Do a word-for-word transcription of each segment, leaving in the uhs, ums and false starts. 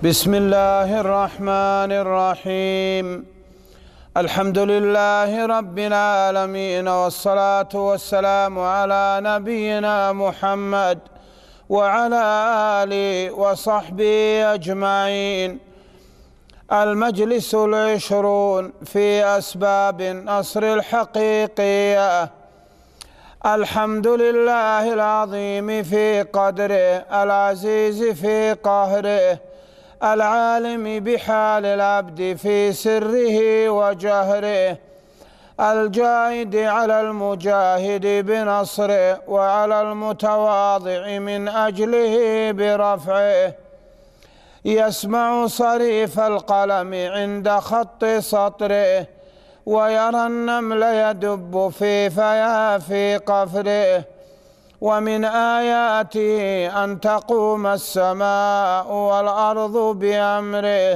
بسم الله الرحمن الرحيم. الحمد لله رب العالمين، والصلاة والسلام على نبينا محمد وعلى آله وصحبه أجمعين. المجلس العشرون في أسباب النصر الحقيقية. الحمد لله العظيم في قدره، العزيز في قهره، العالم بحال العبد في سره وجهره، الجاهد على المجاهد بنصره، وعلى المتواضع من أجله برفعه. يسمع صريف القلم عند خط سطره، ويرى النمل يدب في فيافي قفره. ومن آياته أن تقوم السماء والأرض بأمره.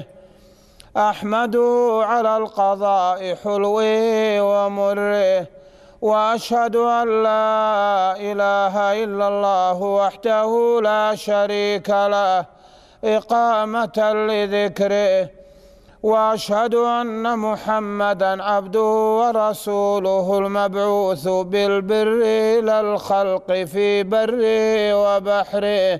أحمده على القضاء حلوه ومره، وأشهد أن لا إله إلا الله وحده لا شريك له إقامة لذكره. وأشهد أن محمدًا عبده ورسوله المبعوث بالبر إلى الخلق في بره وبحره،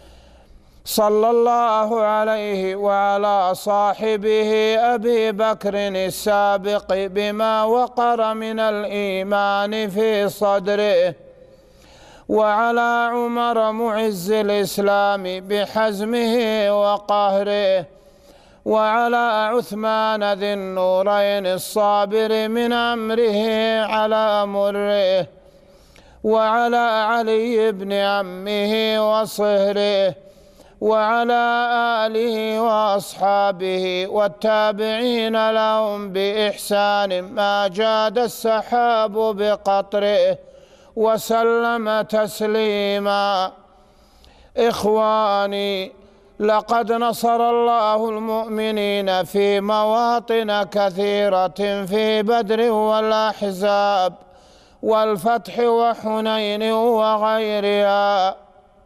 صلى الله عليه وعلى صاحبه أبي بكر السابق بما وقر من الإيمان في صدره، وعلى عمر معز الإسلام بحزمه وقهره، وعلى عثمان ذي النورين الصابر من أمره على مره، وعلى علي بن عمه وصهره، وعلى آله وأصحابه والتابعين لهم بإحسان ما جاد السحاب بقطره، وسلم تسليما. إخواني، لقد نصر الله المؤمنين في مواطن كثيرة في بدر والأحزاب والفتح وحنين وغيرها.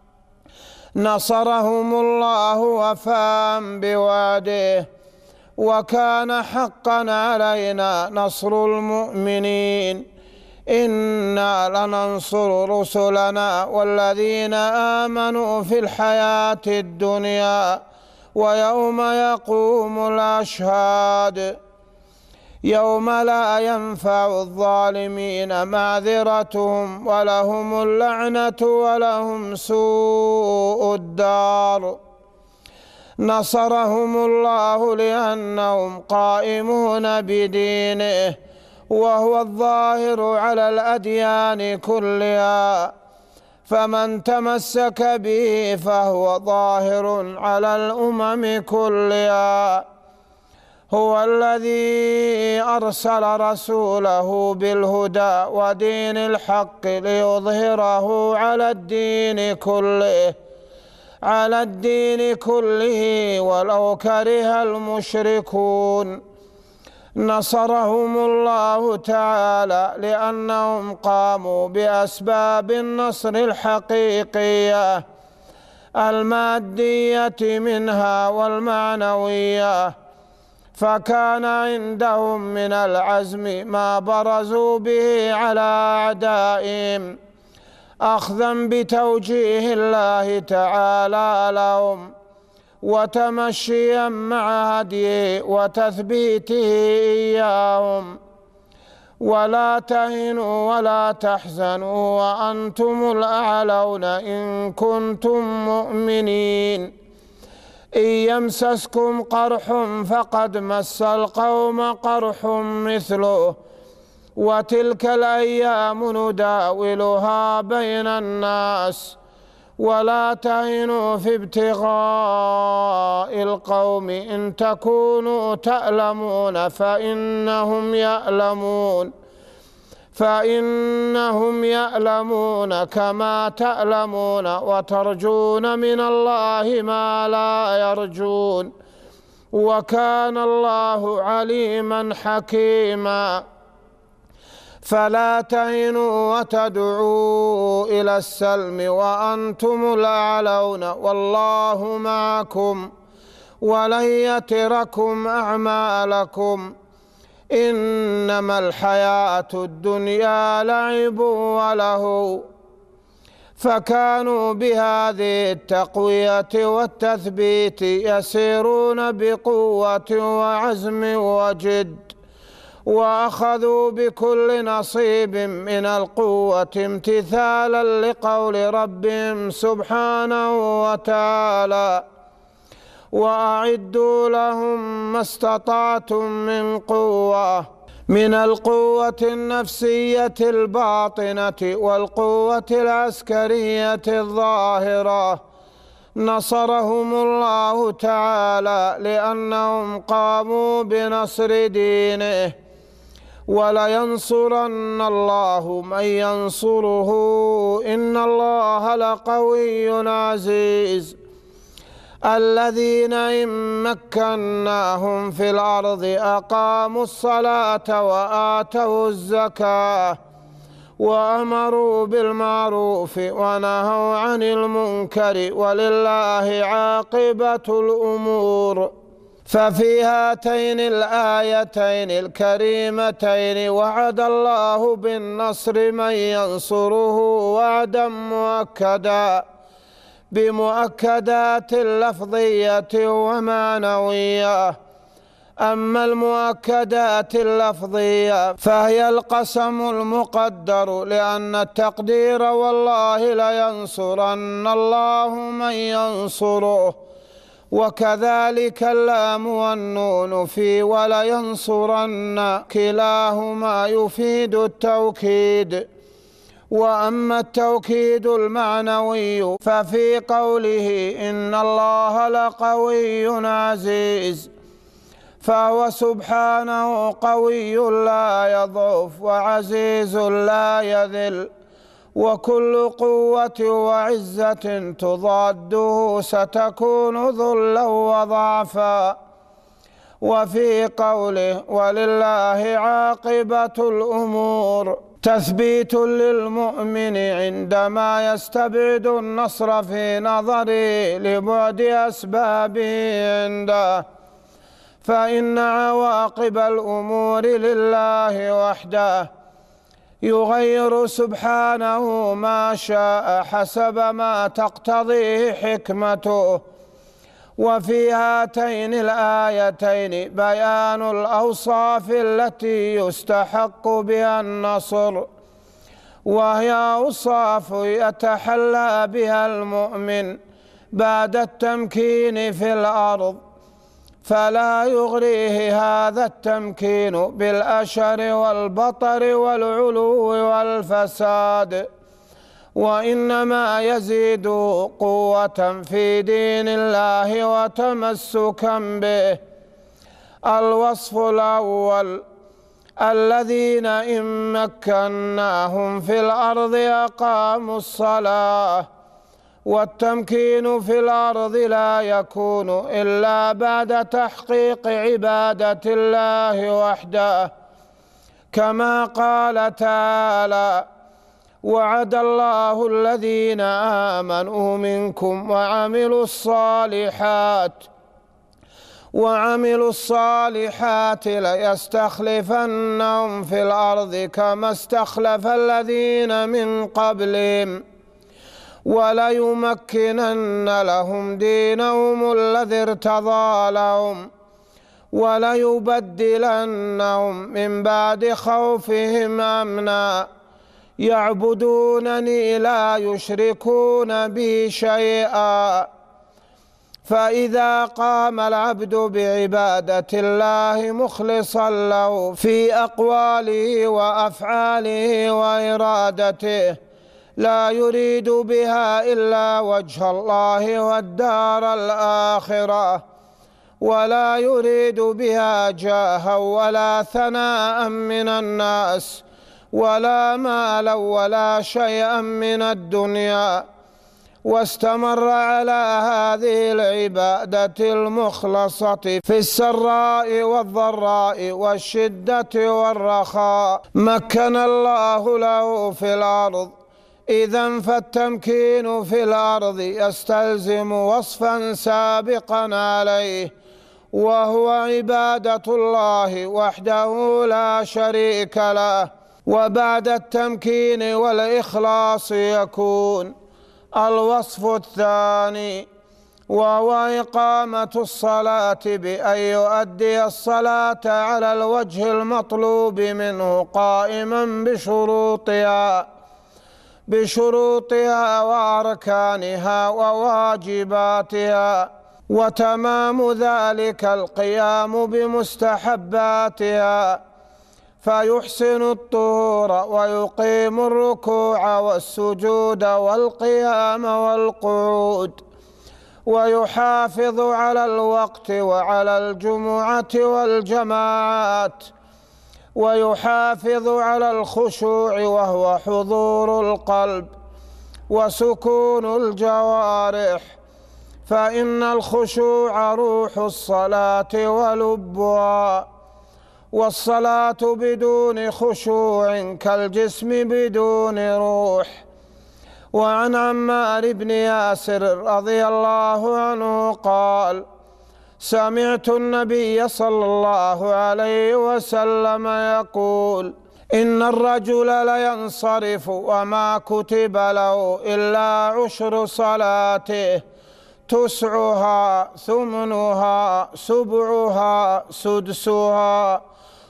نصرهم الله وفاء بوعده، وكان حقا علينا نصر المؤمنين. إنا لننصر رسلنا والذين آمنوا في الحياة الدنيا ويوم يقوم الأشهاد، يوم لا ينفع الظالمين معذرتهم ولهم اللعنة ولهم سوء الدار. نصرهم الله لأنهم قائمون بدينه، وهو الظاهر على الأديان كلها، فمن تمسك به فهو ظاهر على الأمم كلها. هو الذي أرسل رسوله بالهدى ودين الحق ليظهره على الدين كله على الدين كله ولو كره المشركون. نصرهم الله تعالى لأنهم قاموا بأسباب النصر الحقيقية المادية منها والمعنوية، فكان عندهم من العزم ما برزوا به على أعدائهم، أخذا بتوجيه الله تعالى لهم وتمشيا مع هديه وتثبيته إياهم. ولا تهنوا ولا تحزنوا وأنتم الأعلون إن كنتم مؤمنين. إن يمسسكم قرح فقد مس القوم قرح مثله، وتلك الأيام نداولها بين الناس. ولا تهنوا في ابتغاء القوم إن تكونوا تألمون فإنهم يألمون فإنهم يألمون كما تألمون، وترجون من الله ما لا يرجون، وكان الله عليما حكيما. فلا تهنوا وتدعوا إلى السلم وأنتم الأعلون والله معكم ولن يتركم أعمالكم، إنما الحياة الدنيا لعب وله. فكانوا بهذه التقوية والتثبيت يسيرون بقوة وعزم وجد، وأخذوا بكل نصيب من القوة امتثالا لقول ربهم سبحانه وتعالى: وأعدوا لهم ما استطعتم من قوة، من القوة النفسية الباطنة والقوة العسكرية الظاهرة. نصرهم الله تعالى لأنهم قاموا بنصر دينه، ولينصرن الله من ينصره، إن الله لقوي عزيز. الذين إن مكناهم في الأرض أقاموا الصلاة وآتوا الزكاة وأمروا بالمعروف ونهوا عن المنكر، ولله عاقبة الأمور. ففي هاتين الآيتين الكريمتين وعد الله بالنصر من ينصره وعدا مؤكدا بمؤكدات لفظية ومعنوية. أما المؤكدات اللفظية فهي القسم المقدر، لأن التقدير والله لينصرن الله من ينصره، وكذلك اللام والنون في ولينصرن كلاهما يفيد التوكيد. وأما التوكيد المعنوي ففي قوله إن الله لقوي عزيز، فهو سبحانه قوي لا يضعف وعزيز لا يذل، وكل قوة وعزة تضاده ستكون ذلا وضعفا. وفي قوله ولله عاقبة الأمور تثبيت للمؤمن عندما يستبعد النصر في نظره لبعد أسبابه عنده، فإن عواقب الأمور لله وحده، يغير سبحانه ما شاء حسب ما تقتضيه حكمته. وفي هاتين الآيتين بيان الأوصاف التي يستحق بها النصر، وهي أوصاف يتحلى بها المؤمن بعد التمكين في الأرض، فلا يغريه هذا التمكين بالأشر والبطر والعلو والفساد، وإنما يزيد قوة في دين الله وتمسكا به. الوصف الأول الذين إن مكناهم في الأرض أقاموا الصلاة. والتمكين في الأرض لا يكون إلا بعد تحقيق عبادة الله وحده، كما قال تعالى: وعد الله الذين آمنوا منكم وعملوا الصالحات وعملوا الصالحات ليستخلفنهم في الأرض كما استخلف الذين من قبلهم، وليمكنن لهم دينهم الذي ارتضى لهم، وليبدلنهم من بعد خوفهم أمنا، يعبدونني لا يشركون بي شيئا. فإذا قام العبد بعبادة الله مخلصا له في أقواله وأفعاله وإرادته، لا يريد بها إلا وجه الله والدار الآخرة، ولا يريد بها جاها ولا ثناء من الناس ولا مالا ولا شيئا من الدنيا، واستمر على هذه العبادة المخلصة في السراء والضراء والشدة والرخاء، مكن الله له في الأرض إذن فالتمكين في الأرض يستلزم وصفا سابقا عليه، وهو عبادة الله وحده لا شريك له. وبعد التمكين والإخلاص يكون الوصف الثاني، وهو إقامة الصلاة بأن يؤدي الصلاة على الوجه المطلوب منه قائما بشروطها بشروطها وأركانها وواجباتها، وتمام ذلك القيام بمستحباتها، فيحسن الطهور ويقيم الركوع والسجود والقيام والقعود، ويحافظ على الوقت وعلى الجمعة والجماعات، ويحافظ على الخشوع وهو حضور القلب وسكون الجوارح، فإن الخشوع روح الصلاة ولبها، والصلاة بدون خشوع كالجسم بدون روح. وعن عمار بن ياسر رضي الله عنه قال: سمعت النبي صلى الله عليه وسلم يقول: إن الرجل لينصرف وما كتب له إلا عشر صلاته، تسعها ثمنها سبعها سدسها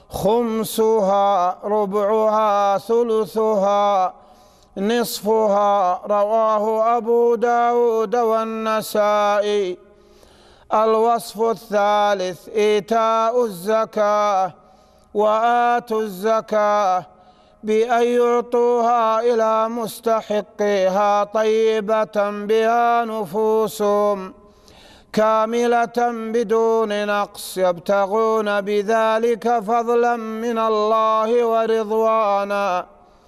خمسها ربعها ثلثها نصفها. رواه أبو داود والنسائي. الوصف الثالث إيتاء الزكاة، وآتوا الزكاة بأن يعطوها إلى مستحقيها طيبة بها نفوسهم كاملة بدون نقص، يبتغون بذلك فضلا من الله ورضوانا،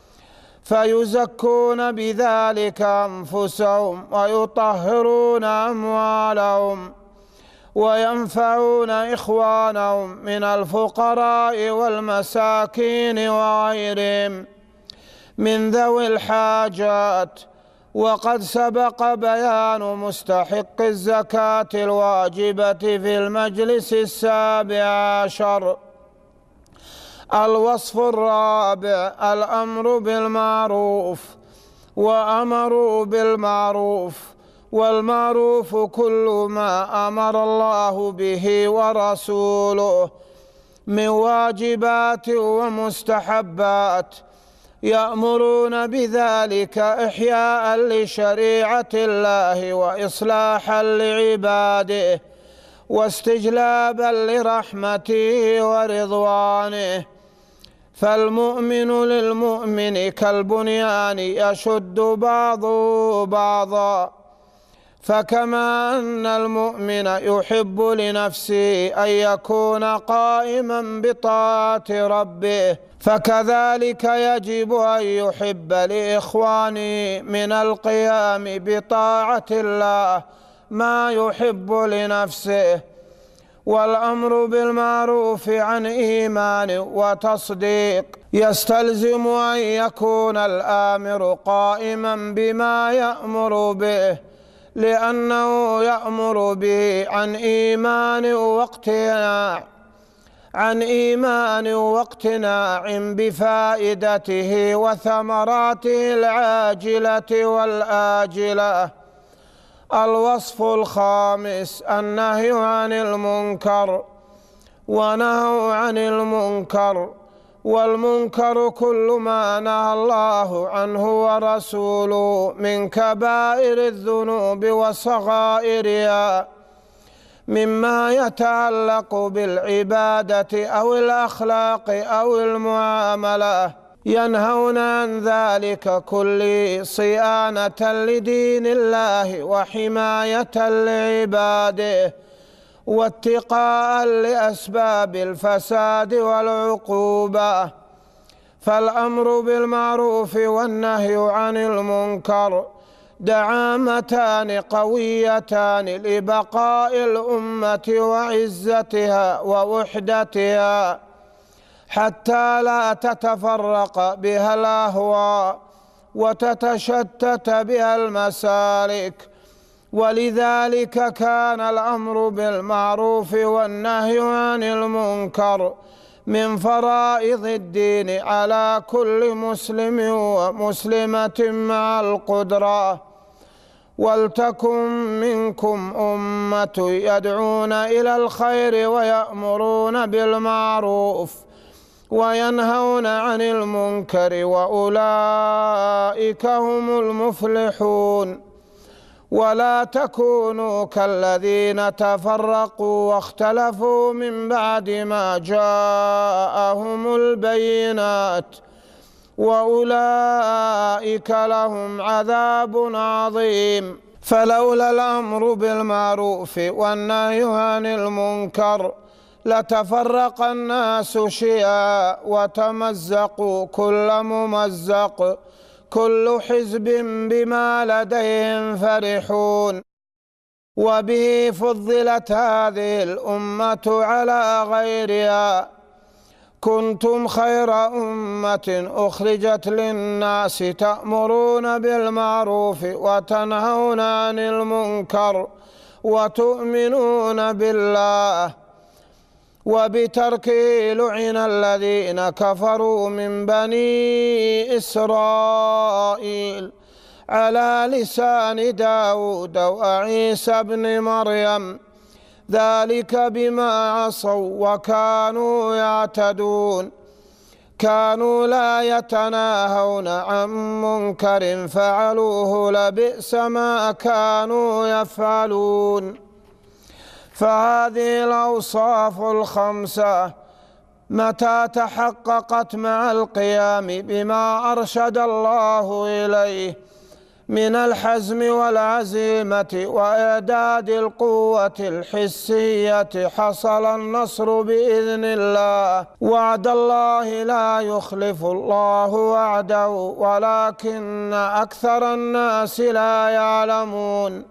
فيزكون بذلك أنفسهم ويطهرون أموالهم وينفعون إخوانهم من الفقراء والمساكين وغيرهم من ذوي الحاجات. وقد سبق بيان مستحق الزكاة الواجبة في المجلس السابع عشر. الوصف الرابع الأمر بالمعروف، وأمروا بالمعروف، والمعروف كل ما أمر الله به ورسوله من واجبات ومستحبات، يأمرون بذلك إحياء لشريعة الله وإصلاحا لعباده واستجلابا لرحمته ورضوانه. فالمؤمن للمؤمن كالبنيان يشد بعضه بعضا، فكما أن المؤمن يحب لنفسه أن يكون قائما بطاعة ربه، فكذلك يجب أن يحب لإخوانه من القيام بطاعة الله ما يحب لنفسه. والأمر بالمعروف عن إيمان وتصديق يستلزم أن يكون الآمر قائما بما يأمر به، لأنه يأمر به عن إيمان واقتناع عن إيمان واقتناع بفائدته وثمراته العاجلة والآجلة. الوصف الخامس النهي عن المنكر، ونهوا عن المنكر، والمنكر كل ما نهى الله عنه ورسوله من كبائر الذنوب وصغائرها مما يتعلق بالعبادة أو الأخلاق أو المعاملة، ينهون عن ذلك كله صيانة لدين الله وحماية لعباده واتقاء لأسباب الفساد والعقوبة. فالأمر بالمعروف والنهي عن المنكر دعامتان قويتان لبقاء الأمة وعزتها ووحدتها حتى لا تتفرق بها الأهواء وتتشتت بها المسالك. ولذلك كان الأمر بالمعروف والنهي عن المنكر من فرائض الدين على كل مسلم ومسلمة مع القدرة. ولتكن منكم أمة يدعون إلى الخير ويأمرون بالمعروف وينهون عن المنكر وأولئك هم المفلحون. ولا تكونوا كالذين تفرقوا واختلفوا من بعد ما جاءهم البينات وأولئك لهم عذاب عظيم. فلولا الأمر بالمعروف والنهي عن المنكر لتفرق الناس شيعا وتمزقوا كل ممزق كل حزب بما لديهم فرحون. وبه فضلت هذه الأمة على غيرها: كنتم خير أمة أخرجت للناس تأمرون بالمعروف وتنهون عن المنكر وتؤمنون بالله. وبتركه لعن الذين كفروا من بني إسرائيل على لسان داود وعيسى بن مريم، ذلك بما عصوا وكانوا يعتدون. كانوا لا يتناهون عن منكر فعلوه لبئس ما كانوا يفعلون. فهذه الأوصاف الخمسة متى تحققت مع القيام بما أرشد الله إليه من الحزم والعزيمة وإعداد القوة الحسية حصل النصر بإذن الله. وعد الله لا يخلف الله وعده ولكن أكثر الناس لا يعلمون.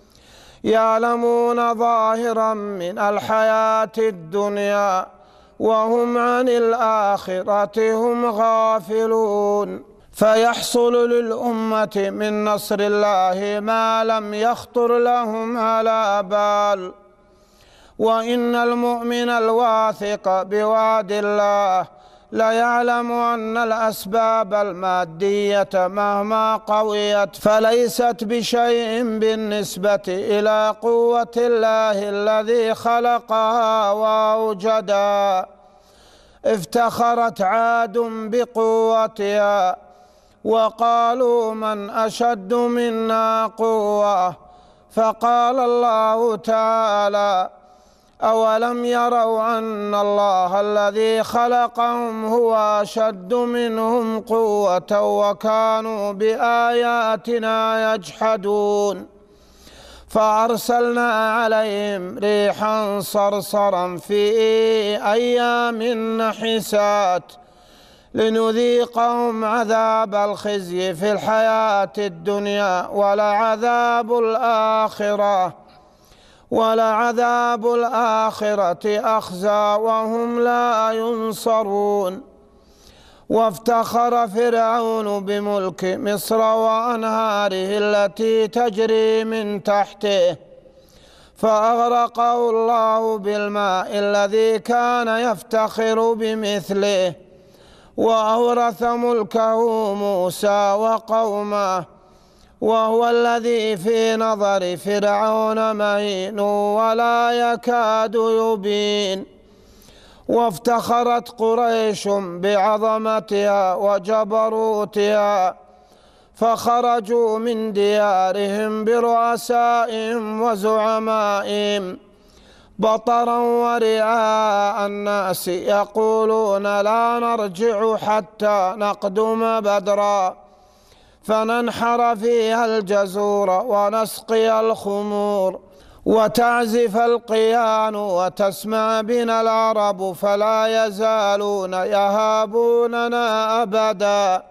يعلمون ظاهرا من الحياة الدنيا وهم عن الآخرة هم غافلون. فيحصل للأمة من نصر الله ما لم يخطر لهم على بال. وإن المؤمن الواثق بوعد الله ليعلم أن الأسباب المادية مهما قويت فليست بشيء بالنسبة إلى قوة الله الذي خلقها وأوجدها. افتخرت عاد بقوتها وقالوا من أشد منا قوة، فقال الله تعالى: أولم يروا أن الله الذي خلقهم هو أشد منهم قوة وكانوا بآياتنا يجحدون. فأرسلنا عليهم ريحا صرصرا في أيام نحسات لنذيقهم عذاب الخزي في الحياة الدنيا ولعذاب الآخرة ولعذاب الآخرة أخزى وهم لا ينصرون. وافتخر فرعون بملك مصر وأنهاره التي تجري من تحته فأغرقه الله بالماء الذي كان يفتخر بمثله. وأورث ملكه موسى وقومه وهو الذي في نظر فرعون مهين ولا يكاد يبين. وافتخرت قريش بعظمتها وجبروتها فخرجوا من ديارهم برؤسائهم وزعمائهم بطرا ورعاء الناس يقولون لا نرجع حتى نقدم بدرا فننحر فيها الجزور ونسقي الخمور وتعزف القيان وتسمع بنا العرب فلا يزالون يهابوننا أبدا.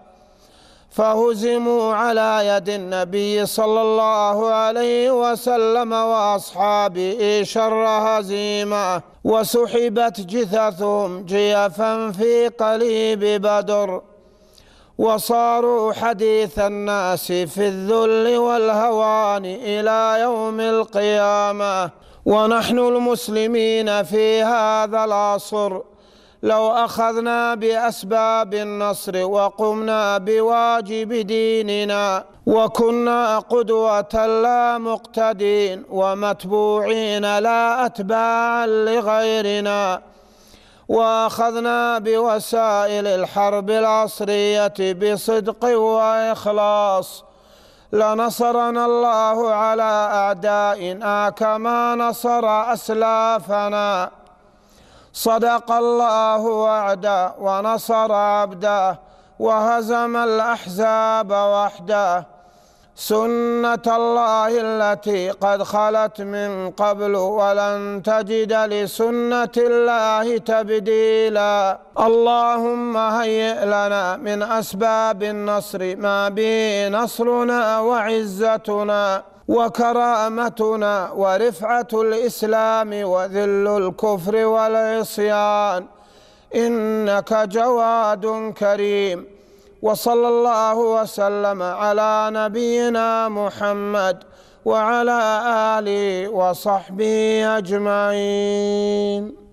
فهزموا على يد النبي صلى الله عليه وسلم وأصحابه شر هزيمة وسحبت جثثهم جيفا في قليب بدر. وصاروا حديث الناس في الذل والهوان إلى يوم القيامة. ونحن المسلمين في هذا العصر لو أخذنا بأسباب النصر وقمنا بواجب ديننا وكنا قدوة لا مقتدين ومتبوعين لا أتباعا لغيرنا، وأخذنا بوسائل الحرب العصرية بصدق وإخلاص، لنصرنا الله على أعدائنا كما نصر أسلافنا. صدق الله وعده ونصر عبده وهزم الأحزاب وحده. سنة الله التي قد خلت من قبل ولن تجد لسنة الله تبديلا. اللهم هيئ لنا من أسباب النصر ما به نصرنا وعزتنا وكرامتنا ورفعة الإسلام وذل الكفر والعصيان، إنك جواد كريم. وصلى الله وسلم على نبينا محمد وعلى آله وصحبه أجمعين.